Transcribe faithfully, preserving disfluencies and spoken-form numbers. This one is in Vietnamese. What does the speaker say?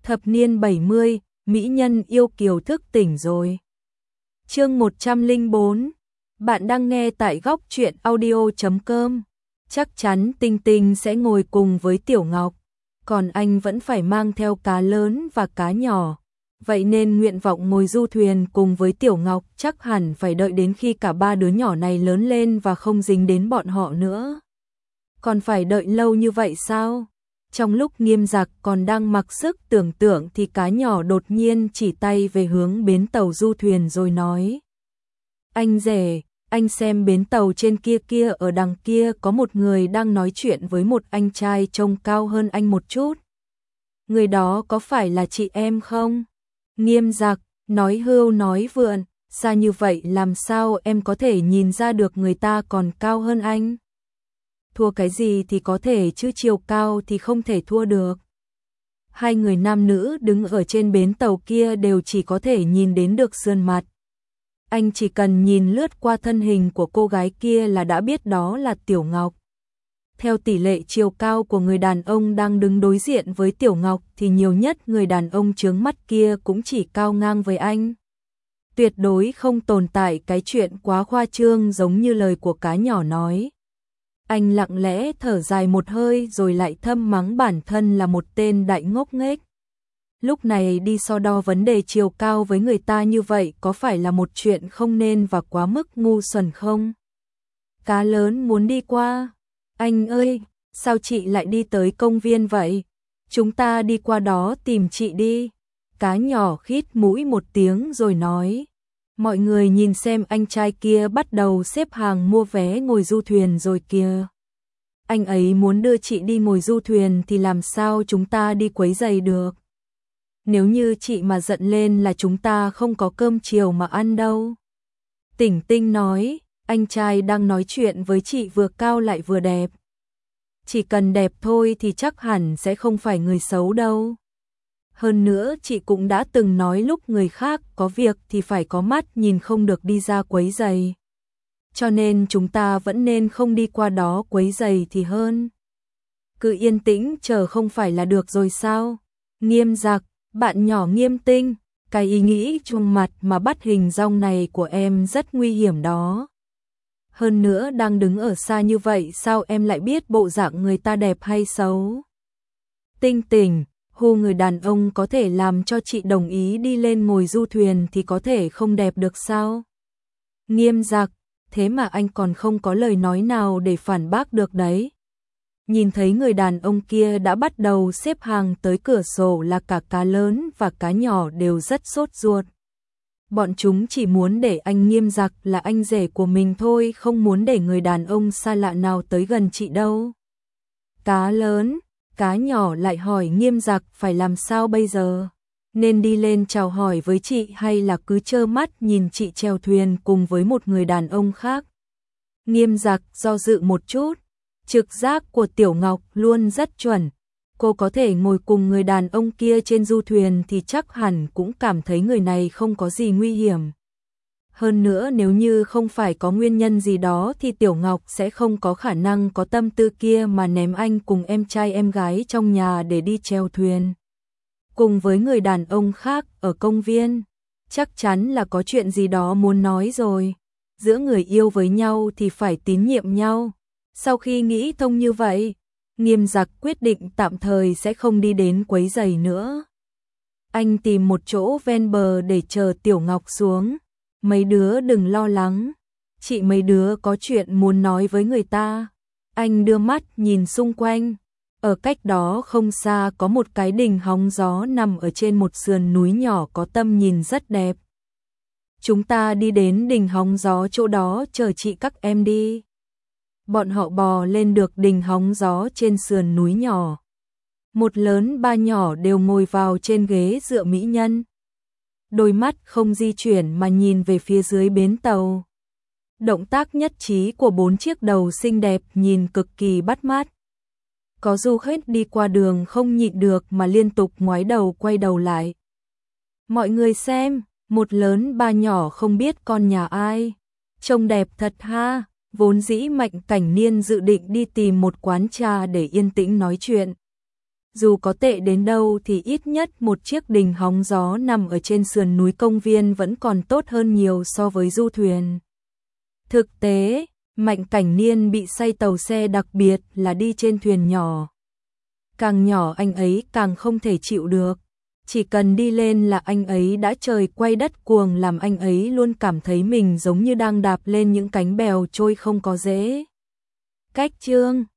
Thập niên bảy mươi, mỹ nhân yêu kiều thức tỉnh rồi. Chương một trăm lẻ bốn. Bạn đang nghe tại góc truyện audio chấm com. Chắc chắn Tinh Tinh sẽ ngồi cùng với Tiểu Ngọc, còn anh vẫn phải mang theo cá lớn và cá nhỏ. Vậy nên nguyện vọng ngồi du thuyền cùng với Tiểu Ngọc chắc hẳn phải đợi đến khi cả ba đứa nhỏ này lớn lên và không dính đến bọn họ nữa. Còn phải đợi lâu như vậy sao? Trong lúc Nghiêm Giặc còn đang mặc sức tưởng tượng thì cá nhỏ đột nhiên chỉ tay về hướng bến tàu du thuyền rồi nói: Anh rể, anh xem bến tàu trên kia kia, ở đằng kia có một người đang nói chuyện với một anh trai trông cao hơn anh một chút. Người đó có phải là chị em không? Nghiêm Giặc nói hưu nói vượn, xa như vậy làm sao em có thể nhìn ra được người ta còn cao hơn anh? Thua cái gì thì có thể chứ chiều cao thì không thể thua được. Hai người nam nữ đứng ở trên bến tàu kia đều chỉ có thể nhìn đến được sườn mặt. Anh chỉ cần nhìn lướt qua thân hình của cô gái kia là đã biết đó là Tiểu Ngọc. Theo tỷ lệ chiều cao của người đàn ông đang đứng đối diện với Tiểu Ngọc thì nhiều nhất người đàn ông chướng mắt kia cũng chỉ cao ngang với anh. Tuyệt đối không tồn tại cái chuyện quá khoa trương giống như lời của cá nhỏ nói. Anh lặng lẽ thở dài một hơi rồi lại thầm mắng bản thân là một tên đại ngốc nghếch. Lúc này đi so đo vấn đề chiều cao với người ta như vậy có phải là một chuyện không nên và quá mức ngu xuẩn không? Cá lớn muốn đi qua. Anh ơi, sao chị lại đi tới công viên vậy? Chúng ta đi qua đó tìm chị đi. Cá nhỏ khít mũi một tiếng rồi nói. Mọi người nhìn xem, anh trai kia bắt đầu xếp hàng mua vé ngồi du thuyền rồi kìa. Anh ấy muốn đưa chị đi ngồi du thuyền thì làm sao chúng ta đi quấy rầy được? Nếu như chị mà giận lên là chúng ta không có cơm chiều mà ăn đâu. Tỉnh Tinh nói, anh trai đang nói chuyện với chị vừa cao lại vừa đẹp. Chỉ cần đẹp thôi thì chắc hẳn sẽ không phải người xấu đâu. Hơn nữa chị cũng đã từng nói lúc người khác có việc thì phải có mắt nhìn, không được đi ra quấy rầy. Cho nên chúng ta vẫn nên không đi qua đó quấy rầy thì hơn. Cứ yên tĩnh chờ không phải là được rồi sao? Nghiêm Giặc, bạn nhỏ Nghiêm Tinh, cái ý nghĩ chuông mặt mà bắt hình dong này của em rất nguy hiểm đó. Hơn nữa đang đứng ở xa như vậy sao em lại biết bộ dạng người ta đẹp hay xấu? Tinh Tỉnh, hù người đàn ông có thể làm cho chị đồng ý đi lên ngồi du thuyền thì có thể không đẹp được sao? Nghiêm Giặc, thế mà anh còn không có lời nói nào để phản bác được đấy. Nhìn thấy người đàn ông kia đã bắt đầu xếp hàng tới cửa sổ là cả cá lớn và cá nhỏ đều rất sốt ruột. Bọn chúng chỉ muốn để anh Nghiêm Giặc là anh rể của mình thôi, không muốn để người đàn ông xa lạ nào tới gần chị đâu. Cá lớn, cá nhỏ lại hỏi Nghiêm Giặc phải làm sao bây giờ? Nên đi lên chào hỏi với chị hay là cứ trơ mắt nhìn chị chèo thuyền cùng với một người đàn ông khác? Nghiêm Giặc do dự một chút. Trực giác của Tiểu Ngọc luôn rất chuẩn. Cô có thể ngồi cùng người đàn ông kia trên du thuyền thì chắc hẳn cũng cảm thấy người này không có gì nguy hiểm. Hơn nữa nếu như không phải có nguyên nhân gì đó thì Tiểu Ngọc sẽ không có khả năng có tâm tư kia mà ném anh cùng em trai em gái trong nhà để đi chèo thuyền cùng với người đàn ông khác ở công viên. Chắc chắn là có chuyện gì đó muốn nói rồi. Giữa người yêu với nhau thì phải tín nhiệm nhau. Sau khi nghĩ thông như vậy, Nghiêm Giặc quyết định tạm thời sẽ không đi đến quấy rầy nữa. Anh tìm một chỗ ven bờ để chờ Tiểu Ngọc xuống. Mấy đứa đừng lo lắng, chị mấy đứa có chuyện muốn nói với người ta. Anh đưa mắt nhìn xung quanh. Ở cách đó không xa có một cái đình hóng gió nằm ở trên một sườn núi nhỏ có tầm nhìn rất đẹp. Chúng ta đi đến đình hóng gió chỗ đó chờ chị các em đi. Bọn họ bò lên được đình hóng gió trên sườn núi nhỏ. Một lớn ba nhỏ đều ngồi vào trên ghế dựa mỹ nhân. Đôi mắt không di chuyển mà nhìn về phía dưới bến tàu. Động tác nhất trí của bốn chiếc đầu xinh đẹp nhìn cực kỳ bắt mắt. Có du khách đi qua đường không nhịn được mà liên tục ngoái đầu quay đầu lại. Mọi người xem, một lớn ba nhỏ không biết con nhà ai. Trông đẹp thật ha. Vốn dĩ Mạnh Cảnh Niên dự định đi tìm một quán trà để yên tĩnh nói chuyện. dù có tệ đến đâu thì ít nhất một chiếc đình hóng gió nằm ở trên sườn núi công viên vẫn còn tốt hơn nhiều so với du thuyền. Thực tế, Mạnh Cảnh Niên bị say tàu xe, đặc biệt là đi trên thuyền nhỏ. Càng nhỏ anh ấy càng không thể chịu được. Chỉ cần đi lên là anh ấy đã trời quay đất cuồng, làm anh ấy luôn cảm thấy mình giống như đang đạp lên những cánh bèo trôi không có rễ. Cách chương